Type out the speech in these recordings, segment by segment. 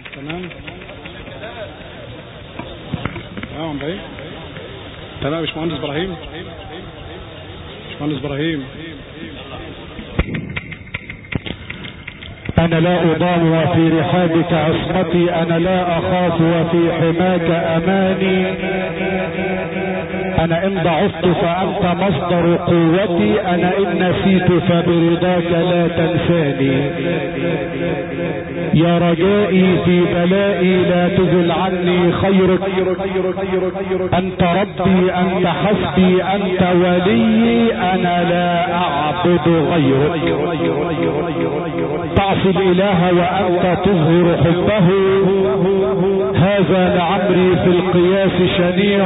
تمام تمام باين تمام يا باشمهندس ابراهيم. باشمهندس ابراهيم أنا لا أضام وفي رحابك عصمتي، أنا لا أخاف وفي حماك أماني، أنا إن ضعفت فأنت مصدر قوتي، أنا إن نسيت فبرضاك لا تنساني. يا رجائي في بلائي لا تزل عني خيرك، أنت ربي أنت حسبي أنت ولي، أنا لا أعبد غيرك. تعصي الإله وأنت تظهر حبه، هذا لعمري في القياس شنيع.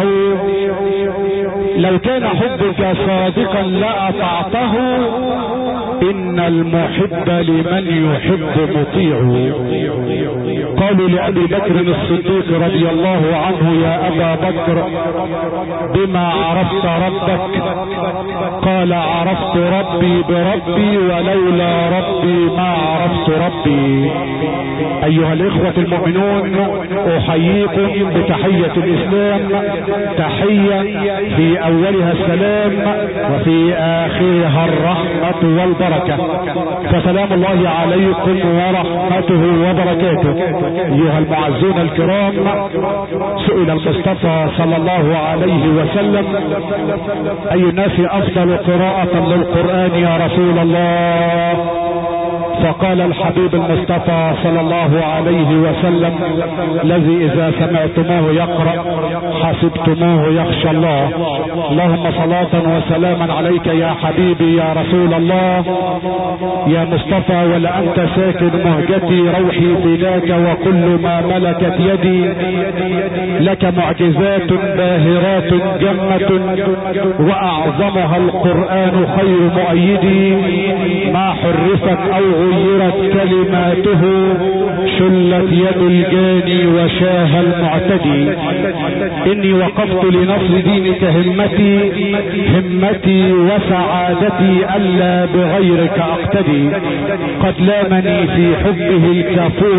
لو كان حبك صادقا لأطعته، إن المحب لمن يحب مطيع. قالوا لأبي بكر الصديق رضي الله عنه يا أبا بكر بما عرفت ربك؟ قال عرفت ربي بربي، ولولا ربي ما عرفت ربي. أيها الإخوة المؤمنون، أحييكم بتحية الإسلام، تحية في أولها السلام وفي آخرها الرحمة والبركة. فسلام الله عليكم ورحمته وبركاته. أيها المعزون الكرام، سئل المصطفى صلى الله عليه وسلم أي الناس أفضل قراءة للقرآن يا رسول الله؟ فقال الحبيب المصطفى صلى الله عليه وسلم الذي إذا سمعتموه يقرأ حسبتموه يخشى الله. اللهم صلاة وسلاما عليك يا حبيبي يا رسول الله يا مصطفى، ولأنت ساكن مهجتي روحي فداك، وكل ما ملكت يدي لك معجزات باهرات جمة، وأعظمها القرآن خير مؤيدي. ما حرفت أو غيرت كلماته، شلت يد الجاني وشاه المعتدي. إني وقفت لنصر دينك همتي وسعادتي، ألا بغيرك أقتدي. قد لامني في حبه الكافور،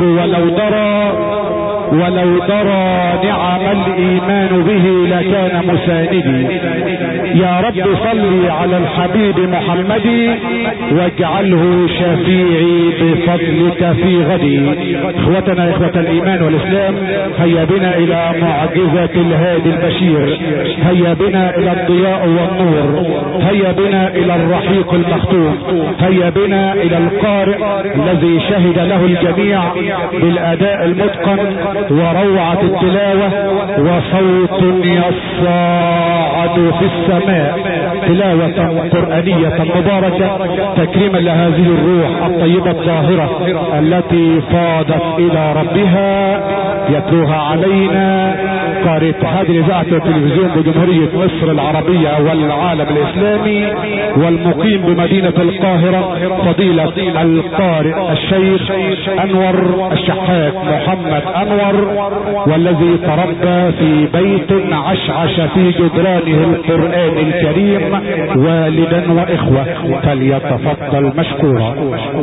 ولو درى نعم الإيمان به لكان مساندي. يا رب صل على الحبيب محمد، واجعله شفيعي بفضلك في غدي. اخوتنا اخوة الايمان والاسلام، هيا بنا الى معجزة الهادي البشير، هيا بنا الى الضياء والنور، هيا بنا الى الرحيق المختوم، هيا بنا الى القارئ الذي شهد له الجميع بالاداء المتقن وروعة التلاوة وصوت يصاعد في السماء، تلاوة قرآنية مباركة تكريما لهذه الروح الطيبة الطاهرة التي فاضت الى ربها. يتلوها علينا قارئ اتحاد الاذاعة والتلفزيون بجمهورية مصر العربية والعالم الاسلامي، والمقيم بمدينة القاهرة، فضيلة القارئ الشيخ انور الشحات محمد انور، والذي تربى في بيت عشعش في جدرانه القرآن الكريم والدا واخوة، فليتفضل مشكورا.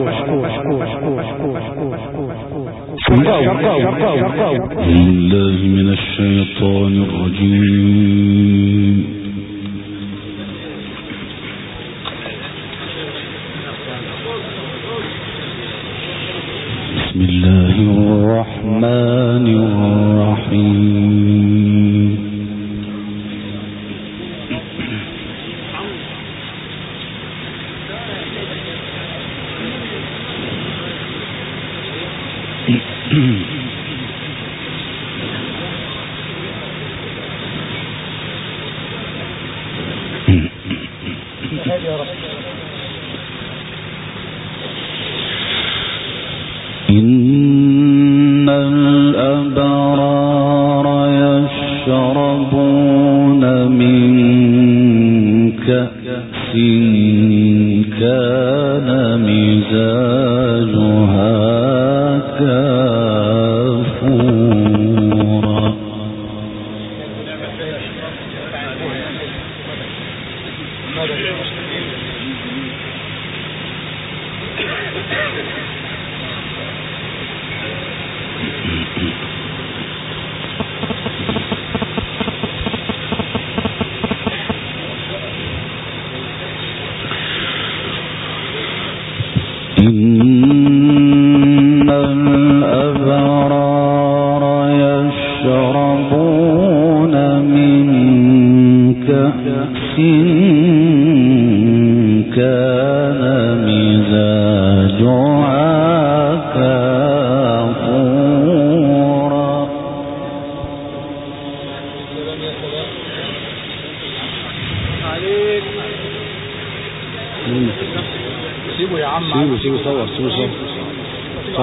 بالله من الشيطان الرجيم. بسم الله الرحمن الرحيم. إن الأبرار يشربون من كأس كان مزاجها كافورا.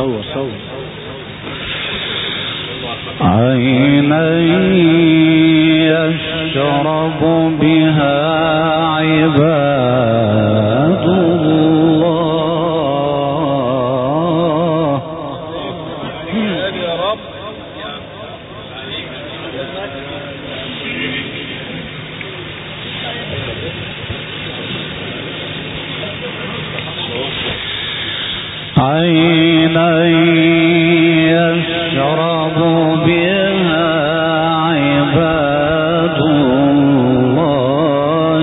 عينا يشرب بها عباد الله. يا رب عينا يشرب بها عباد الله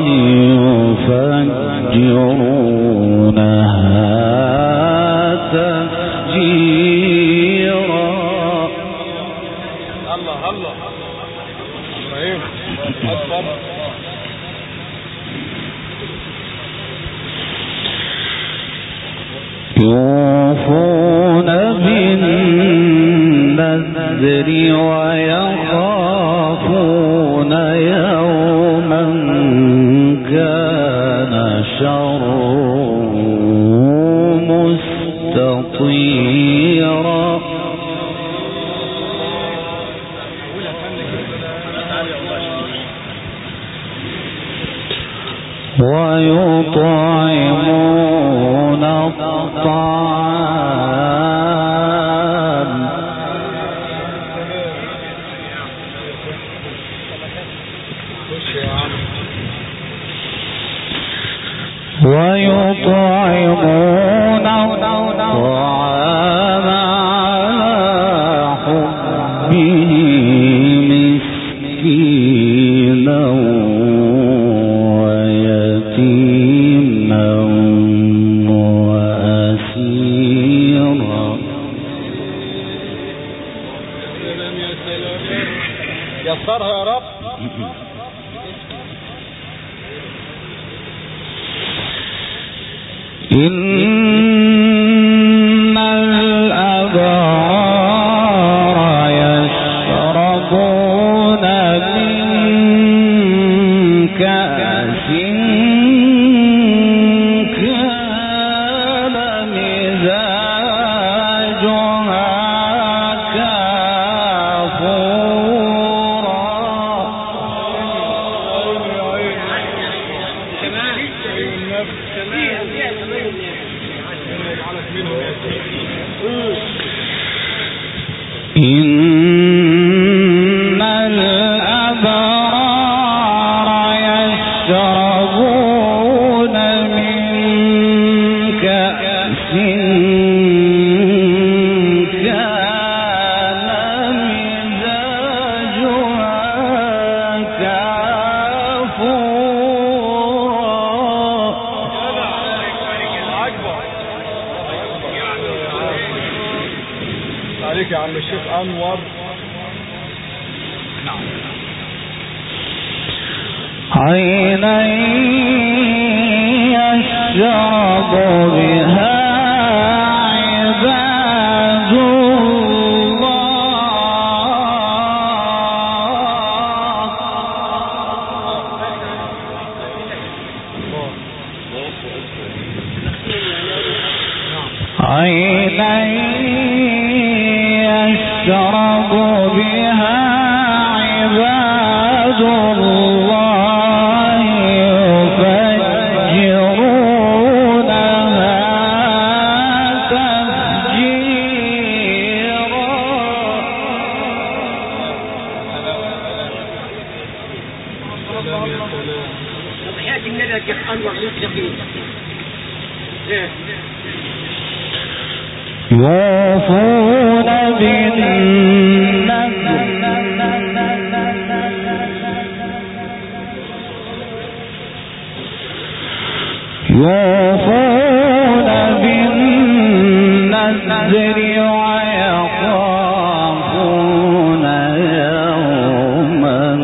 يفجرونها تفجيرا. الله الله ابراهيم اكبر. يوفون بالنذر ويخافون يوما كان شره مستطيرا. ويطعمون الطعام على حبه مسكينا ويتيما وأسيرا. يسرها يا رب. إن الأبرار يشربون من كأس كان مزاجها كافورا. إن الأبرار يشربون من كأس كان مزاجها كافورا. عليك يا عم الشيخ انور. عينا يشرب بها عباد الله. عينا يشرب بها عباد الله يفجرونها تفجيرا. وبحياة النبي يا شيخ أنور مستقيم. يوفون بالنذر ويخافون يوما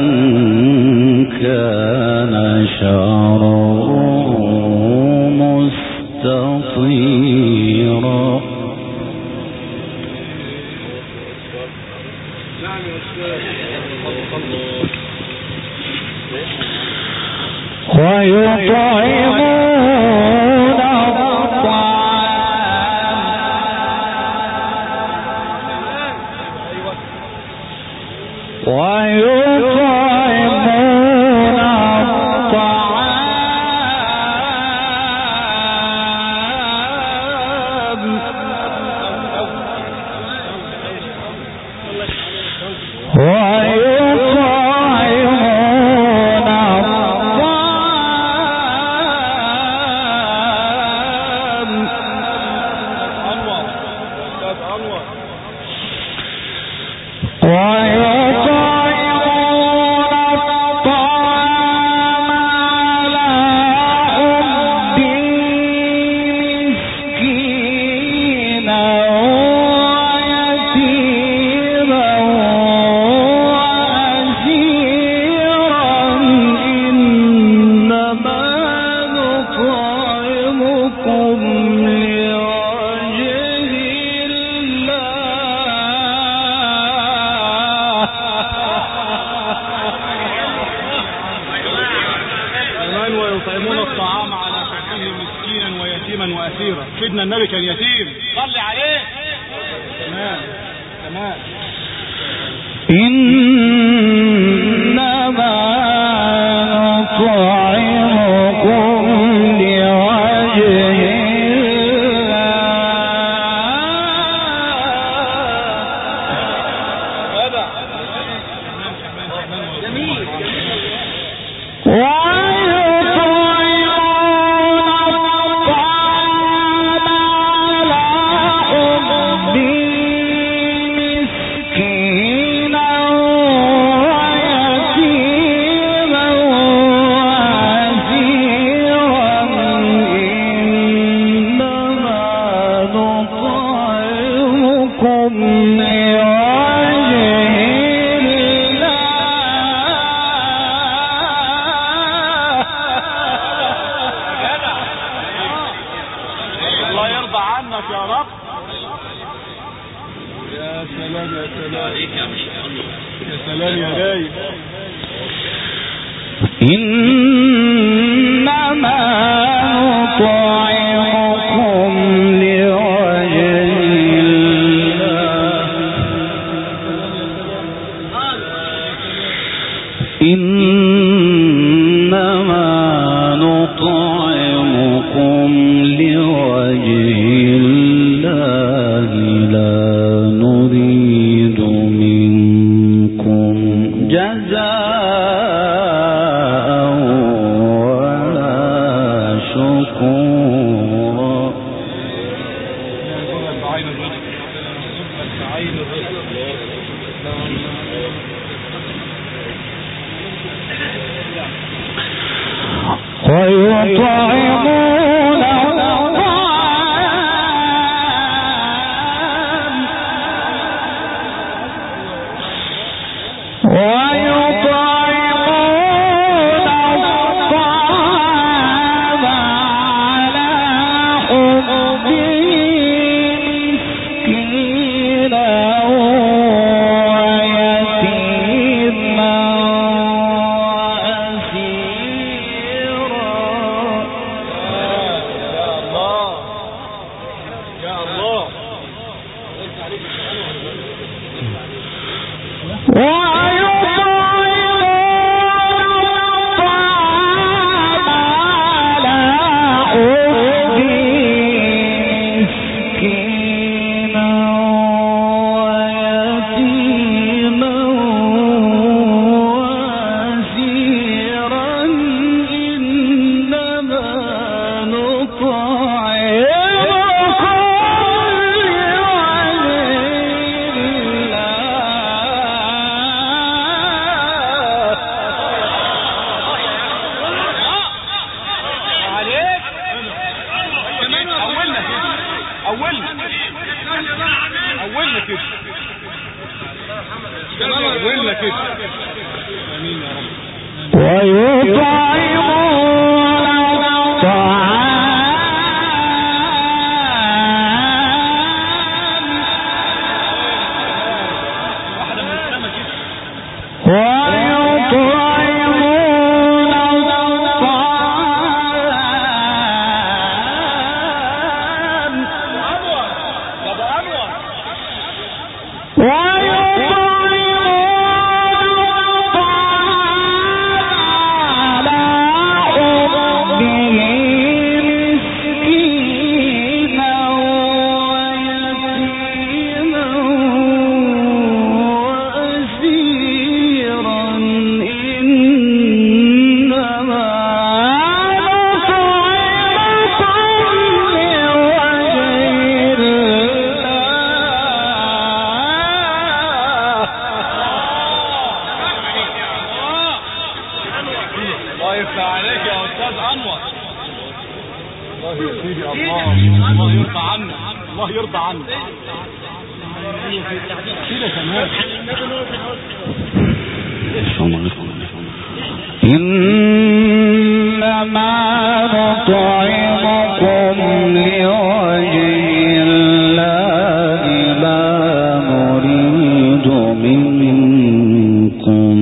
كان شره مستطيرا. ويطعمون الطعام ويطعمون الطعام على حبه مسكينا ويتيما واسيرا. سيدنا النبي كان يتيم، صلي عليه. تمام تمام. إنما نطعمكم لوجه الله. جميل. إنما نطعمكم لوجه الله. إنما نطعمكم لوجه الله لا نريد منكم جزاء ويطعمون ويطعمون الله يرضى عنك، الله يرضى عنك كده تمام. إنما نطعمكم لوجه الله لا نريد منكم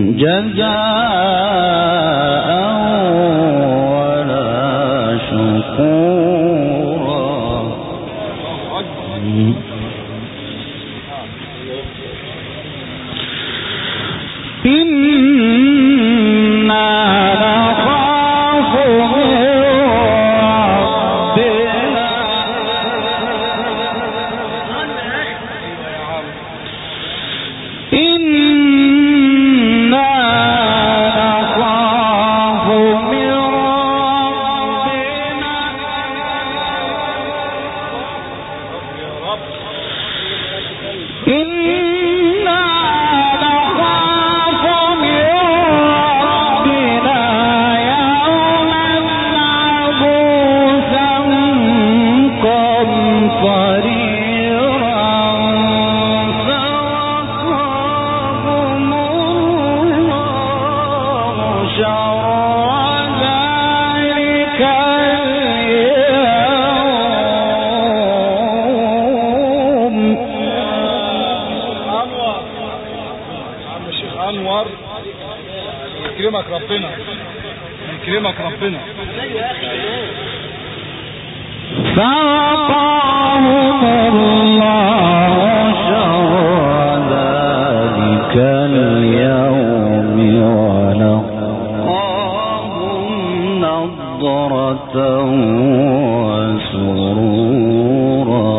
جزاء ولا شكورا. يكرمك ربنا، يكرمك ربنا. فوقاهم الله شر ذلك اليوم ولقاهم نضرة وسرورا.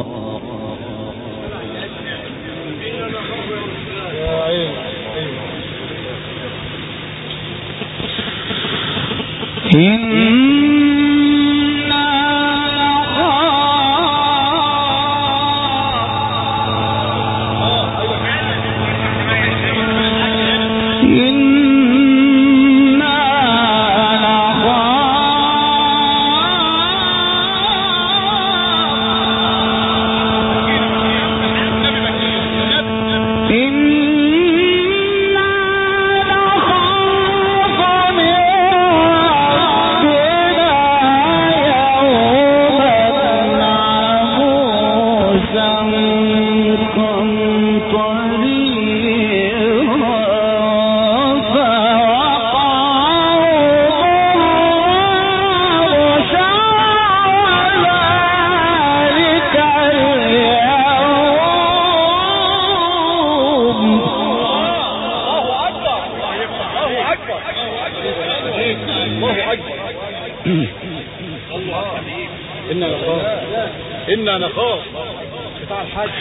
إنا نخاف بتاع الحج.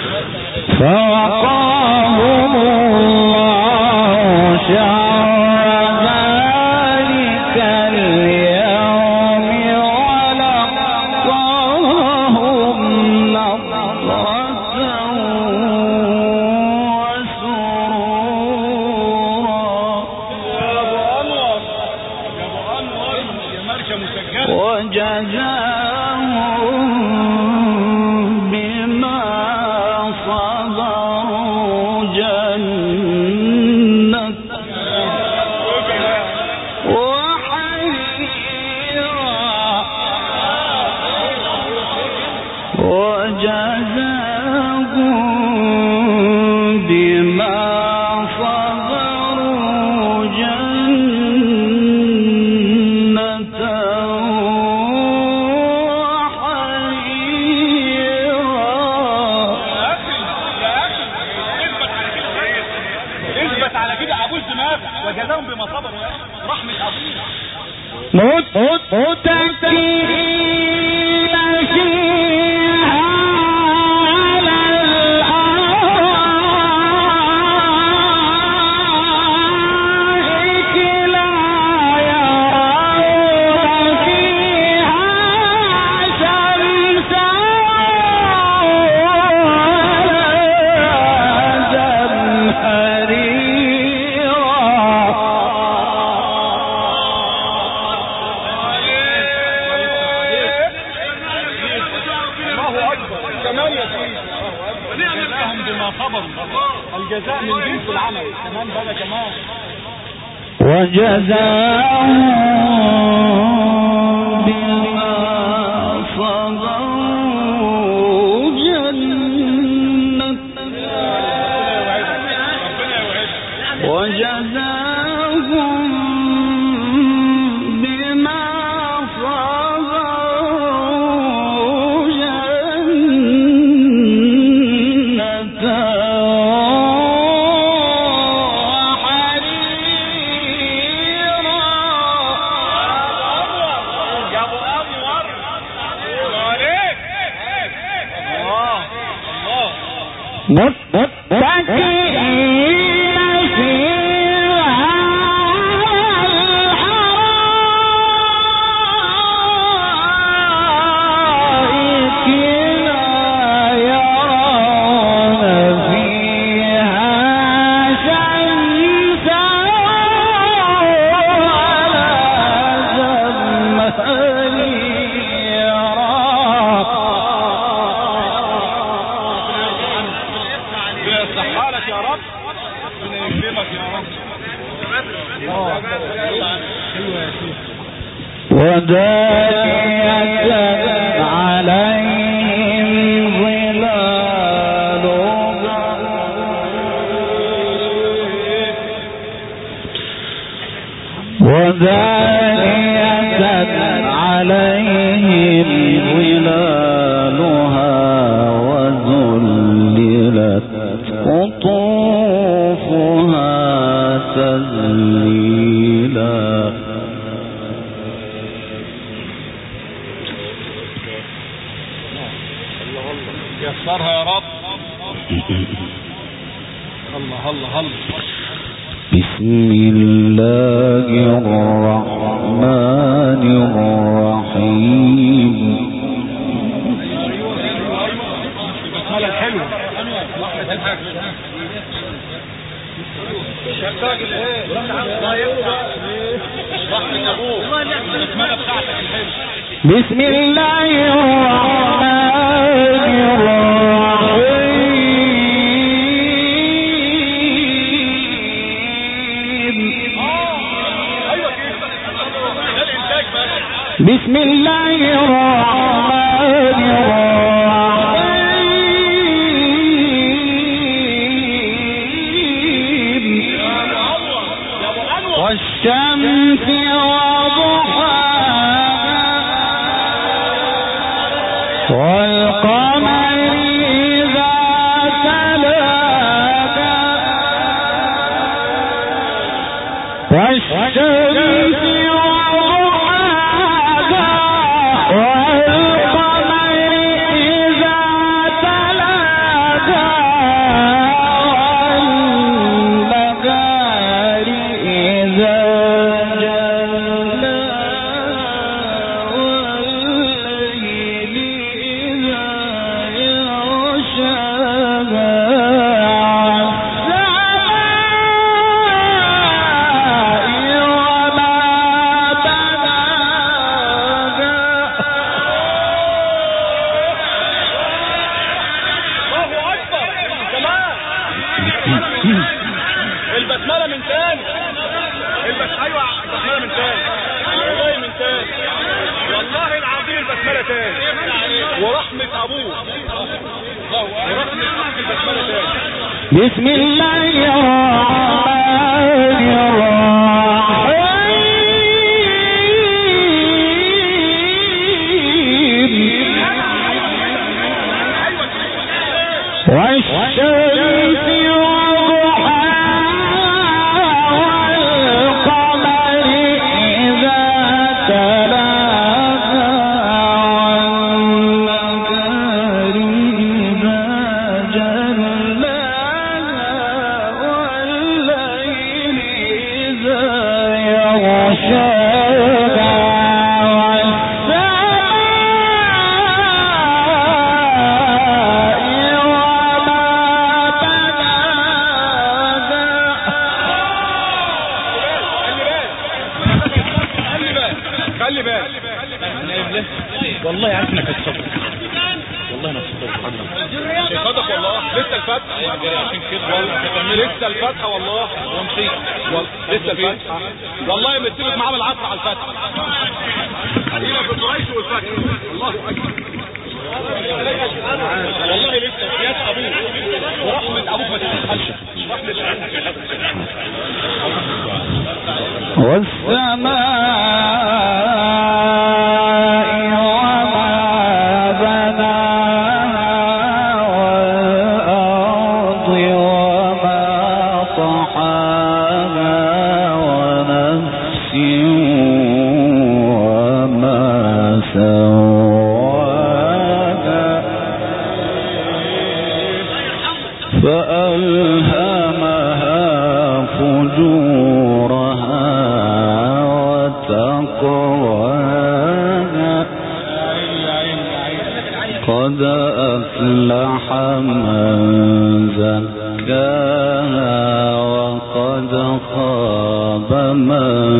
فوقاهم الله شر ذلك اليوم ولقاهم نضرة وسرورا. يا أبو أنور، يا أبو أنور، يا مركة مسجلة. وجزاهم بما صبروا جنة وحريرا. وجزاهم بما صبروا جنة وجزاهم بما صبروا. رحمة أبوه متكئين فيها على الأرائك لا يرون فيها شمسا ولا زمهريرا. بما صبروا، الجزاء من جنس العمل. كمان بقى كمان وجزاهم بما صبروا جنة وجزاهم بما صبروا جنة متكئين فيها الحرائق لا يرون فيها شمسا ولا زمهريرا. صحالك يا رب، ربنا يكرمك يا رب. ودانية عليهم ظلالها ودانية عليهم ظلالها وذللت قطوفها تذليلا. يسرها يا رب. الله الله الله. بسم الله الرحمن الرحيم. البسملة الحلوة. بسم الله الرحمن الرحيم. بسم الله الرحمن الرحيم. والشمس وضحاها والقمر إذا تلاها والشمس وضحاها والقمر إذا تلاها والنهار إذا البسملة من تاني. ايوه البسملة من تاني. والله من تاني. والله العظيم البسملة تاني. ورحمة ابوه ورحمة ابوك البسملة تاني. بسم الله الرحمن الرحيم. والشمس وما الفتحة لسه الفتحة والله لسه الفتحة والله متفق معاه العصر على الفتحة هنا في قريش والفتحة الله اكبر والله لسه سياد ابوك ورحمة ابوك ما تتخلش قد أفلح من زكاها وقد خاب من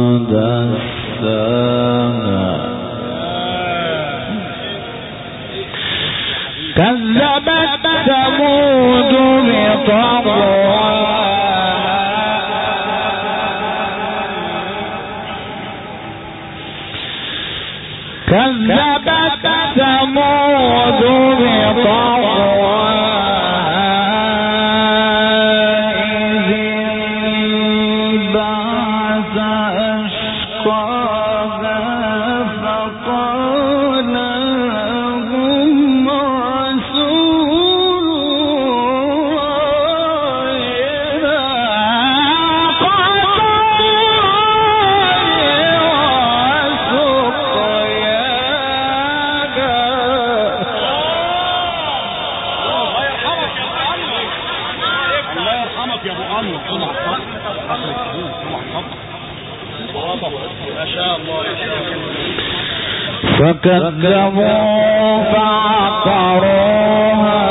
دساها كذبت ثمود بطغواها كذبت ثمود بطغواها إذ انبعث أشقاها فقال لهم رسول فكذبوا فعقروها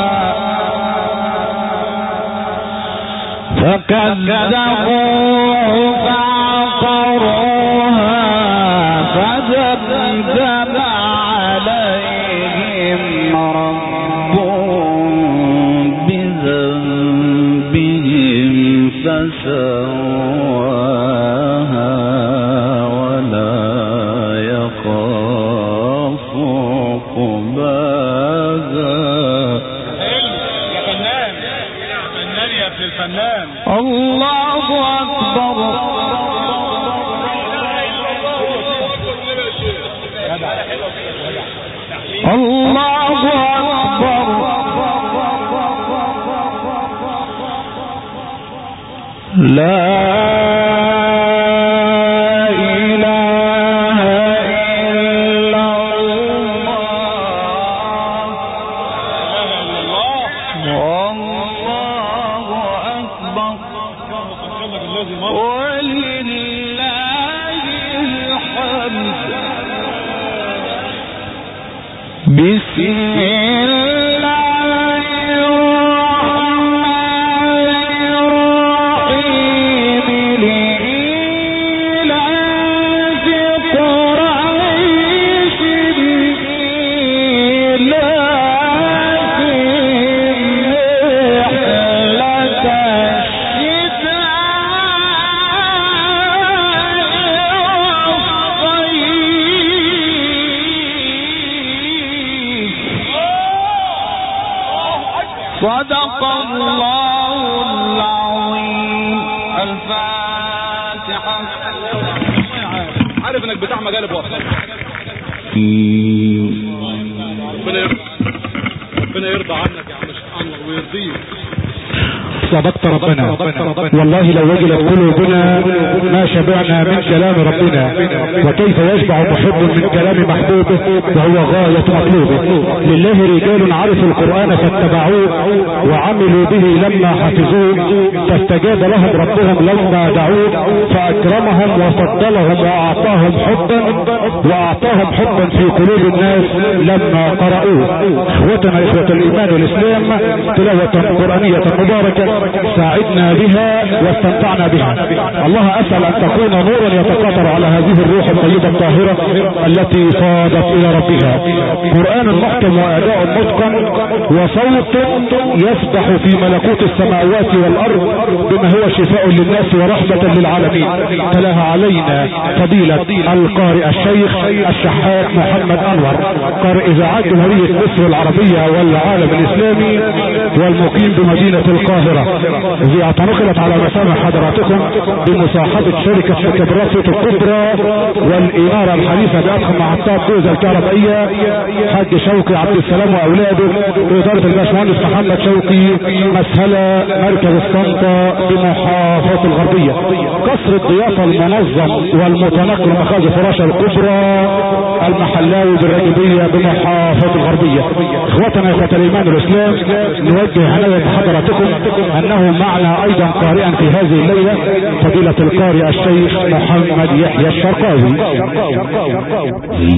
فدمدم عليهم ربهم بذنبهم فسواها ولا يخاف عقباها. يا فنان يا ابن الفنان الله أكبر. الله أكبر. لا إله إلا الله. والله أكبر ولله الحمد. بسم الله الرحمن الرحيم. لإيلاف قريش إيلافهم رحلة صدق الله العظيم. الفاتحة. عارف انك بتاع مجالب وقت ربنا يرضى عنك يا عم انور ويرضيك. صدقت ربنا والله لو وجلت قلوبنا ما شبعنا من كلام ربنا. وكيف يشبع محب من كلام محبوبه وهو غاية مطلوبه. لله رجال عرفوا القرآن فاتبعوه وعملوا به لما حفظوه فاستجاب لهم ربهم لما دعوه فأكرمهم وفضلهم وأعطاهم حبا في قلوب الناس لما قرأوه. اخوتنا اخوة الايمان والاسلام تلاوة قرآنية مباركة ساعدنا بها واستمتعنا بها. الله اسأل ان تكون نورا يتقاطر على هذه الروح الطيبة الطاهرة التي صادت الى ربها. قرآن محكم واداء متقن وصوت يسبح في ملكوت السماوات والارض بما هو شفاء للناس ورحمة للعالمين. تلاها علينا فضيلة القارئ الشيخ الشحات محمد انور، قارئ اذاعات جمهورية مصر العربية والعالم الاسلامي والمقيم بمدينة القاهرة، الذي اعتنقلت على مسامع حضراتكم بمصاحبة شركة مكبرات صوت الكبرى والإنارة الحديثة بأضخم محطات جوزة الكهربائية حاج شوقي عبد السلام واولاده بإدارة الباشمهندس محمد شوقي، مسهلة مركز الصنطة بمحافظة الغربية. قصر الضيافة المنظم والمتنقل مخازن فراشة الكبرى المحلاوي بالراجبية بمحافظة الغربية. اخوتنا اخوة الايمان الاسلام، نوجه عناية حضراتكم انه معنا ايضا قارئا في هذه الليلة فضيلة القارئ الشيخ محمد يحيى الشرقاوي.